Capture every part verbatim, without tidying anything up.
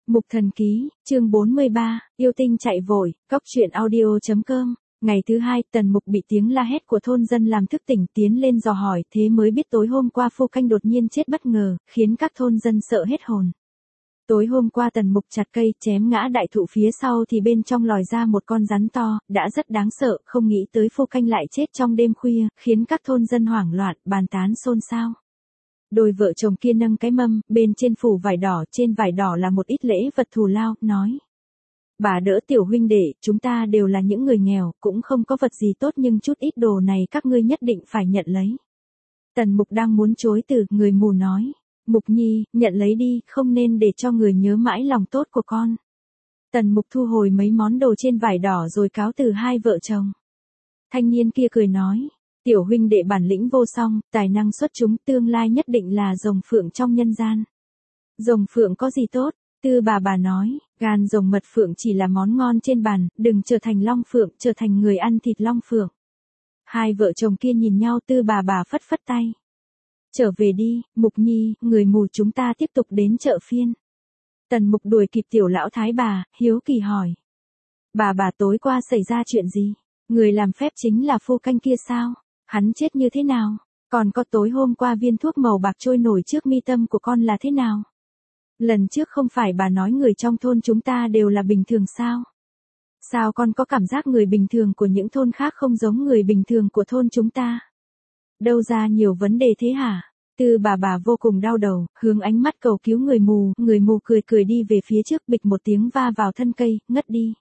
Mục Thần Ký, chương bốn mươi ba, yêu tinh chạy vội, góc truyện audio.com. Ngày thứ hai, Tần Mục bị tiếng la hét của thôn dân làm thức tỉnh, tiến lên dò hỏi, thế mới biết tối hôm qua Phu Canh đột nhiên chết bất ngờ, khiến các thôn dân sợ hết hồn. Tối hôm qua Tần Mục chặt cây, chém ngã đại thụ phía sau thì bên trong lòi ra một con rắn to, đã rất đáng sợ, không nghĩ tới Phu Canh lại chết trong đêm khuya, khiến các thôn dân hoảng loạn, bàn tán xôn xao. Đôi vợ chồng kia nâng cái mâm, bên trên phủ vải đỏ, trên vải đỏ là một ít lễ vật thù lao, nói. Bà đỡ tiểu huynh đệ, chúng ta đều là những người nghèo, cũng không có vật gì tốt nhưng chút ít đồ này các ngươi nhất định phải nhận lấy. Tần Mục đang muốn chối từ, người mù nói. Mục Nhi, nhận lấy đi, không nên để cho người nhớ mãi lòng tốt của con. Tần Mục thu hồi mấy món đồ trên vải đỏ rồi cáo từ hai vợ chồng. Thanh niên kia cười nói. Tiểu huynh đệ bản lĩnh vô song, tài năng xuất chúng, tương lai nhất định là rồng phượng trong nhân gian. Rồng phượng có gì tốt? Tư bà bà nói, gan rồng mật phượng chỉ là món ngon trên bàn, đừng trở thành long phượng, trở thành người ăn thịt long phượng. Hai vợ chồng kia nhìn nhau, tư bà bà phất phất tay. Trở về đi, Mục Nhi, người mù, chúng ta tiếp tục đến chợ phiên. Tần Mục đuổi kịp tiểu lão thái bà, hiếu kỳ hỏi. Bà bà tối qua xảy ra chuyện gì? Người làm phép chính là Phu Canh kia sao? Hắn chết như thế nào? Còn có tối hôm qua viên thuốc màu bạc trôi nổi trước mi tâm của con là thế nào? Lần trước không phải bà nói người trong thôn chúng ta đều là bình thường sao? Sao con có cảm giác người bình thường của những thôn khác không giống người bình thường của thôn chúng ta? Đâu ra nhiều vấn đề thế hả? Tư bà bà vô cùng đau đầu, hướng ánh mắt cầu cứu người mù, người mù cười cười đi về phía trước, bịch một tiếng va vào thân cây, ngất đi.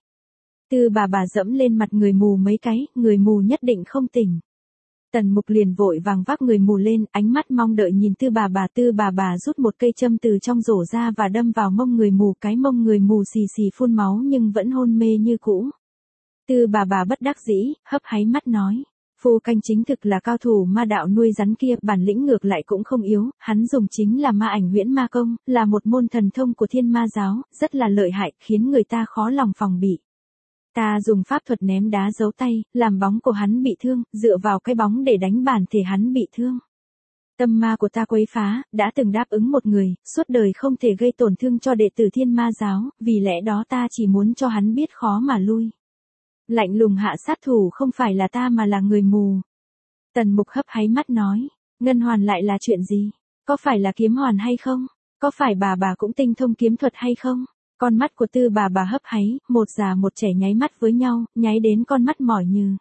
Tư bà bà dẫm lên mặt người mù mấy cái, người mù nhất định không tỉnh. Tần Mục liền vội vàng vác người mù lên, ánh mắt mong đợi nhìn tư bà bà. Tư bà bà rút một cây châm từ trong rổ ra và đâm vào mông người mù, cái mông người mù xì xì phun máu nhưng vẫn hôn mê như cũ. Tư bà bà bất đắc dĩ, hấp háy mắt nói. Phu Canh chính thực là cao thủ ma đạo nuôi rắn kia, bản lĩnh ngược lại cũng không yếu, hắn dùng chính là ma ảnh huyễn ma công, là một môn thần thông của thiên ma giáo, rất là lợi hại, khiến người ta khó lòng phòng bị. Ta dùng pháp thuật ném đá giấu tay, làm bóng của hắn bị thương, dựa vào cái bóng để đánh bản thể hắn bị thương. Tâm ma của ta quấy phá, đã từng đáp ứng một người, suốt đời không thể gây tổn thương cho đệ tử thiên ma giáo, vì lẽ đó ta chỉ muốn cho hắn biết khó mà lui. Lạnh lùng hạ sát thủ không phải là ta mà là người mù. Tần Mục hấp háy mắt nói, ngân hoàn lại là chuyện gì? Có phải là kiếm hoàn hay không? Có phải bà bà cũng tinh thông kiếm thuật hay không? Con mắt của tư bà bà hấp háy, một già một trẻ nháy mắt với nhau, nháy đến con mắt mỏi nhừ.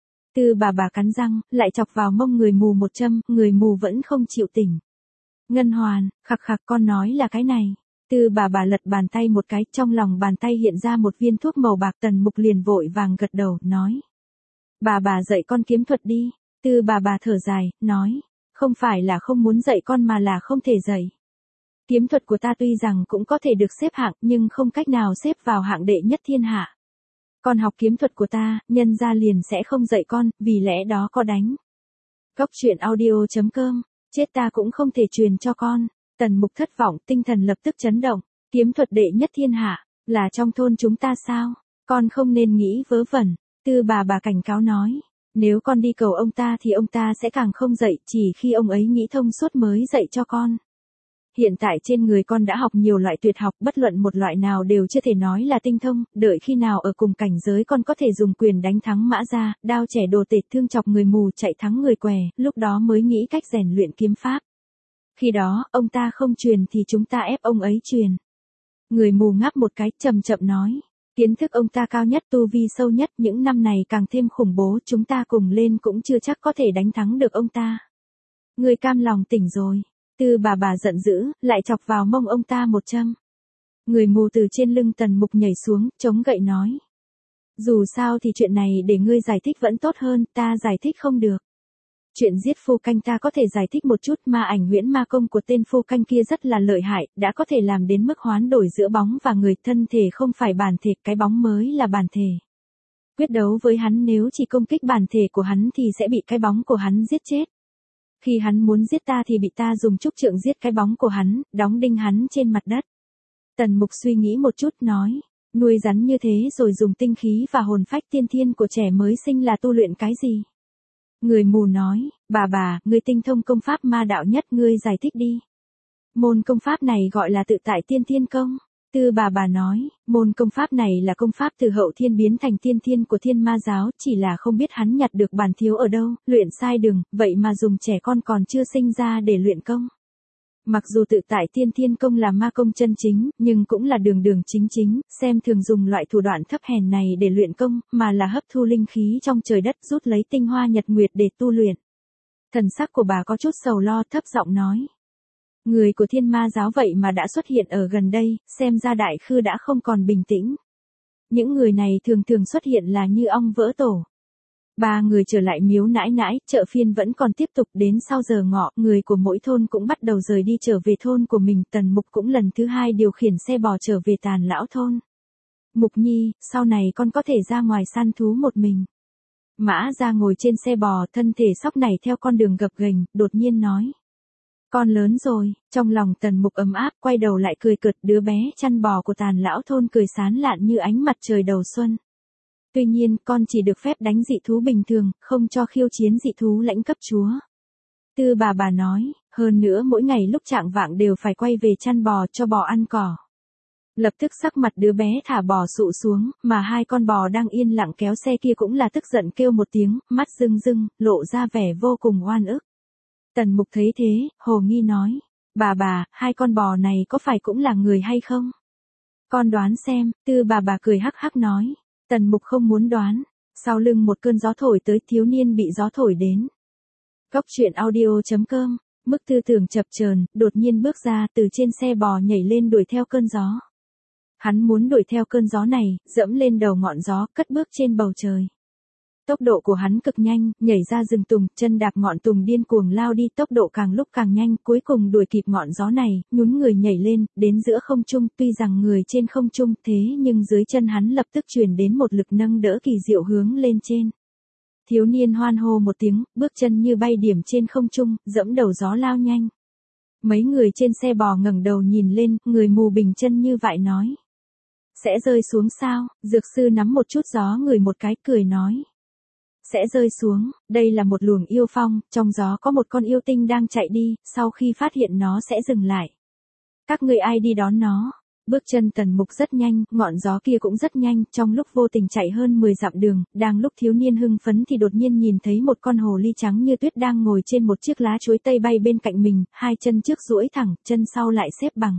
Tư bà bà cắn răng, lại chọc vào mông người mù một châm, người mù vẫn không chịu tỉnh. Ngân hoàn, khặc khặc, con nói là cái này. Tư bà bà lật bàn tay một cái, trong lòng bàn tay hiện ra một viên thuốc màu bạc. Tần Mục liền vội vàng gật đầu, nói. Bà bà dạy con kiếm thuật đi. Tư bà bà thở dài, nói. Không phải là không muốn dạy con mà là không thể dạy. Kiếm thuật của ta tuy rằng cũng có thể được xếp hạng nhưng không cách nào xếp vào hạng đệ nhất thiên hạ. Con học kiếm thuật của ta, nhân gia liền sẽ không dạy con, vì lẽ đó có đánh. Góc truyện audio.com, chết ta cũng không thể truyền cho con. Tần Mục thất vọng, tinh thần lập tức chấn động. Kiếm thuật đệ nhất thiên hạ, là trong thôn chúng ta sao? Con không nên nghĩ vớ vẩn. Tư bà bà cảnh cáo nói. Nếu con đi cầu ông ta thì ông ta sẽ càng không dạy, chỉ khi ông ấy nghĩ thông suốt mới dạy cho con. Hiện tại trên người con đã học nhiều loại tuyệt học, bất luận một loại nào đều chưa thể nói là tinh thông, đợi khi nào ở cùng cảnh giới con có thể dùng quyền đánh thắng mã gia, đao trẻ đồ tể, thương chọc người mù, chạy thắng người què, lúc đó mới nghĩ cách rèn luyện kiếm pháp. Khi đó, ông ta không truyền thì chúng ta ép ông ấy truyền. Người mù ngáp một cái, chậm chậm nói. Kiến thức ông ta cao nhất, tu vi sâu nhất, những năm này càng thêm khủng bố, chúng ta cùng lên cũng chưa chắc có thể đánh thắng được ông ta. Người cam lòng tỉnh rồi. Tư bà bà giận dữ, lại chọc vào mông ông ta một châm. Người mù từ trên lưng Tần Mục nhảy xuống, chống gậy nói. Dù sao thì chuyện này để ngươi giải thích vẫn tốt hơn, ta giải thích không được. Chuyện giết Phu Canh ta có thể giải thích một chút, ma ảnh huyễn ma công của tên Phu Canh kia rất là lợi hại, đã có thể làm đến mức hoán đổi giữa bóng và người, thân thể không phải bản thể, cái bóng mới là bản thể. Quyết đấu với hắn nếu chỉ công kích bản thể của hắn thì sẽ bị cái bóng của hắn giết chết. Khi hắn muốn giết ta thì bị ta dùng trúc trượng giết cái bóng của hắn, đóng đinh hắn trên mặt đất. Tần Mục suy nghĩ một chút nói, nuôi rắn như thế rồi dùng tinh khí và hồn phách tiên thiên của trẻ mới sinh là tu luyện cái gì? Người mù nói, bà bà, ngươi tinh thông công pháp ma đạo nhất, ngươi giải thích đi. Môn công pháp này gọi là tự tại tiên thiên công. Tư bà bà nói, môn công pháp này là công pháp từ hậu thiên biến thành tiên thiên của thiên ma giáo, chỉ là không biết hắn nhặt được bản thiếu ở đâu, luyện sai đường, vậy mà dùng trẻ con còn chưa sinh ra để luyện công. Mặc dù tự tại tiên thiên công là ma công chân chính, nhưng cũng là đường đường chính chính, xem thường dùng loại thủ đoạn thấp hèn này để luyện công, mà là hấp thu linh khí trong trời đất rút lấy tinh hoa nhật nguyệt để tu luyện. Thần sắc của bà có chút sầu lo, thấp giọng nói. Người của thiên ma giáo vậy mà đã xuất hiện ở gần đây, xem ra đại khư đã không còn bình tĩnh. Những người này thường thường xuất hiện là như ong vỡ tổ. Ba người trở lại miếu nãi nãi, chợ phiên vẫn còn tiếp tục, đến sau giờ ngọ, người của mỗi thôn cũng bắt đầu rời đi trở về thôn của mình. Tần Mục cũng lần thứ hai điều khiển xe bò trở về Tàn Lão thôn. Mục Nhi, sau này con có thể ra ngoài săn thú một mình. Mã Ra ngồi trên xe bò, thân thể sóc này theo con đường gập ghềnh, đột nhiên nói. Con lớn rồi, trong lòng Tần Mục ấm áp, quay đầu lại cười cợt, đứa bé chăn bò của Tàn Lão thôn cười sán lạn như ánh mặt trời đầu xuân. Tuy nhiên, con chỉ được phép đánh dị thú bình thường, không cho khiêu chiến dị thú lãnh cấp chúa. Tư bà bà nói, hơn nữa mỗi ngày lúc chạng vạng đều phải quay về chăn bò cho bò ăn cỏ. Lập tức sắc mặt đứa bé thả bò sụ xuống, mà hai con bò đang yên lặng kéo xe kia cũng là tức giận kêu một tiếng, mắt rưng rưng, lộ ra vẻ vô cùng oan ức. Tần Mục thấy thế, hồ nghi nói, bà bà, hai con bò này có phải cũng là người hay không? Con đoán xem, tư bà bà cười hắc hắc nói. Tần Mục không muốn đoán. Sau lưng một cơn gió thổi tới, thiếu niên bị gió thổi đến. Góc truyện audio chấm com, mức tư tưởng chập chờn, đột nhiên bước ra từ trên xe bò nhảy lên đuổi theo cơn gió. Hắn muốn đuổi theo cơn gió này, dẫm lên đầu ngọn gió, cất bước trên bầu trời. Tốc độ của hắn cực nhanh, nhảy ra rừng tùng, chân đạp ngọn tùng điên cuồng lao đi, tốc độ càng lúc càng nhanh, cuối cùng đuổi kịp ngọn gió này, nhún người nhảy lên, đến giữa không trung, tuy rằng người trên không trung thế nhưng dưới chân hắn lập tức truyền đến một lực nâng đỡ kỳ diệu hướng lên trên. Thiếu niên hoan hô một tiếng, bước chân như bay điểm trên không trung, dẫm đầu gió lao nhanh. Mấy người trên xe bò ngẩng đầu nhìn lên, người mù bình chân như vậy nói. Sẽ rơi xuống sao? Dược sư nắm một chút gió người một cái, cười nói. Sẽ rơi xuống, đây là một luồng yêu phong, trong gió có một con yêu tinh đang chạy đi, sau khi phát hiện nó sẽ dừng lại. Các người ai đi đón nó? Bước chân Tần Mục rất nhanh, ngọn gió kia cũng rất nhanh, trong lúc vô tình chạy hơn mười dặm đường, đang lúc thiếu niên hưng phấn thì đột nhiên nhìn thấy một con hồ ly trắng như tuyết đang ngồi trên một chiếc lá chuối tây bay bên cạnh mình, hai chân trước duỗi thẳng, chân sau lại xếp bằng.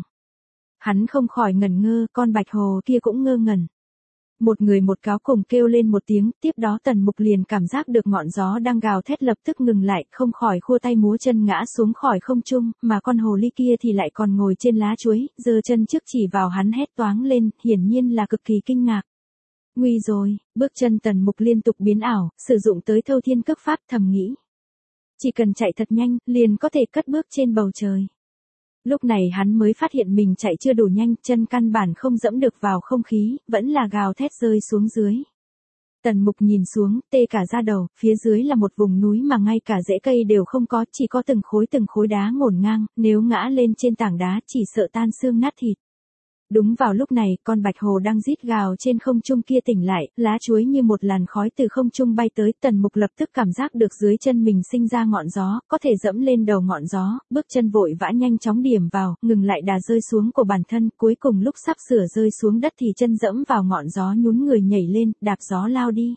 Hắn không khỏi ngẩn ngơ, con bạch hồ kia cũng ngơ ngẩn. Một người một cáo cùng kêu lên một tiếng, tiếp đó Tần Mục liền cảm giác được ngọn gió đang gào thét lập tức ngừng lại, không khỏi khua tay múa chân ngã xuống khỏi không trung, mà con hồ ly kia thì lại còn ngồi trên lá chuối, giơ chân trước chỉ vào hắn hét toáng lên, hiển nhiên là cực kỳ kinh ngạc. Nguy rồi, bước chân Tần Mục liên tục biến ảo, sử dụng tới thâu thiên cước pháp, thầm nghĩ. Chỉ cần chạy thật nhanh, liền có thể cất bước trên bầu trời. Lúc này hắn mới phát hiện mình chạy chưa đủ nhanh, chân căn bản không dẫm được vào không khí, vẫn là gào thét rơi xuống dưới. Tần Mục nhìn xuống, tê cả da đầu, phía dưới là một vùng núi mà ngay cả rễ cây đều không có, chỉ có từng khối từng khối đá ngổn ngang, nếu ngã lên trên tảng đá chỉ sợ tan xương nát thịt. Đúng vào lúc này, con bạch hồ đang rít gào trên không trung kia tỉnh lại, lá chuối như một làn khói từ không trung bay tới, Tần Mục lập tức cảm giác được dưới chân mình sinh ra ngọn gió, có thể dẫm lên đầu ngọn gió, bước chân vội vã nhanh chóng điểm vào, ngừng lại đà rơi xuống của bản thân, cuối cùng lúc sắp sửa rơi xuống đất thì chân dẫm vào ngọn gió nhún người nhảy lên, đạp gió lao đi.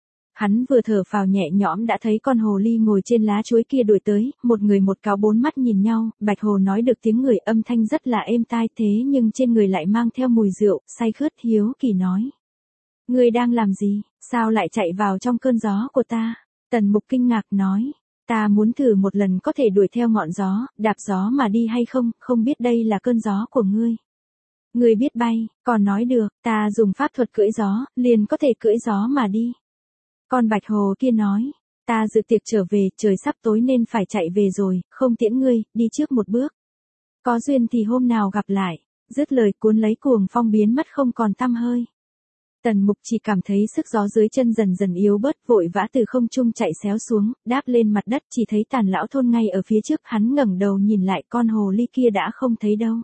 Hắn vừa thở phào nhẹ nhõm đã thấy con hồ ly ngồi trên lá chuối kia đuổi tới, một người một cáo bốn mắt nhìn nhau, bạch hồ nói được tiếng người, âm thanh rất là êm tai, thế nhưng trên người lại mang theo mùi rượu, say khướt, hiếu kỳ nói. Ngươi đang làm gì, sao lại chạy vào trong cơn gió của ta? Tần Mục kinh ngạc nói, ta muốn thử một lần có thể đuổi theo ngọn gió, đạp gió mà đi hay không, không biết đây là cơn gió của ngươi. Ngươi biết bay, còn nói được, ta dùng pháp thuật cưỡi gió, liền có thể cưỡi gió mà đi. Con bạch hồ kia nói, ta dự tiệc trở về, trời sắp tối nên phải chạy về rồi, không tiễn ngươi, đi trước một bước. Có duyên thì hôm nào gặp lại, dứt lời cuốn lấy cuồng phong biến mất không còn tăm hơi. Tần Mục chỉ cảm thấy sức gió dưới chân dần dần yếu bớt, vội vã từ không trung chạy xéo xuống, đáp lên mặt đất, chỉ thấy Tàn Lão thôn ngay ở phía trước, hắn ngẩng đầu nhìn lại, con hồ ly kia đã không thấy đâu.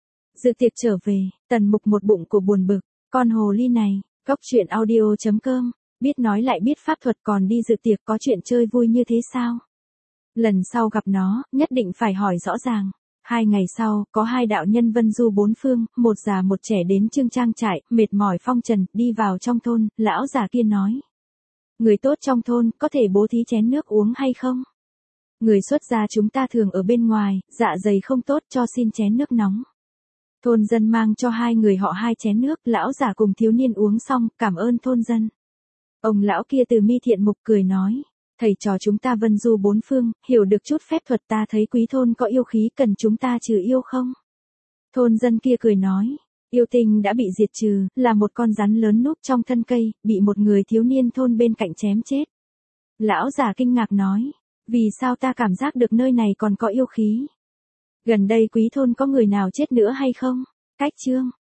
Dự tiệc trở về, Tần Mục một bụng của buồn bực, con hồ ly này, góc truyện audio chấm com. Biết nói lại biết pháp thuật còn đi dự tiệc, có chuyện chơi vui như thế sao? Lần sau gặp nó, nhất định phải hỏi rõ ràng. Hai ngày sau, có hai đạo nhân vân du bốn phương, một già một trẻ đến Trương Trang trại, mệt mỏi phong trần, đi vào trong thôn, lão già kia nói. Người tốt trong thôn, có thể bố thí chén nước uống hay không? Người xuất gia chúng ta thường ở bên ngoài, dạ dày không tốt cho xin chén nước nóng. Thôn dân mang cho hai người họ hai chén nước, lão già cùng thiếu niên uống xong, cảm ơn thôn dân. Ông lão kia từ mi thiện mục cười nói. Thầy trò chúng ta vân du bốn phương, hiểu được chút phép thuật ta thấy quý thôn có yêu khí cần chúng ta trừ yêu không? Thôn dân kia cười nói. Yêu tinh đã bị diệt trừ, là một con rắn lớn núp trong thân cây, bị một người thiếu niên thôn bên cạnh chém chết. Lão già kinh ngạc nói. Vì sao ta cảm giác được nơi này còn có yêu khí? Gần đây quý thôn có người nào chết nữa hay không? Cách chương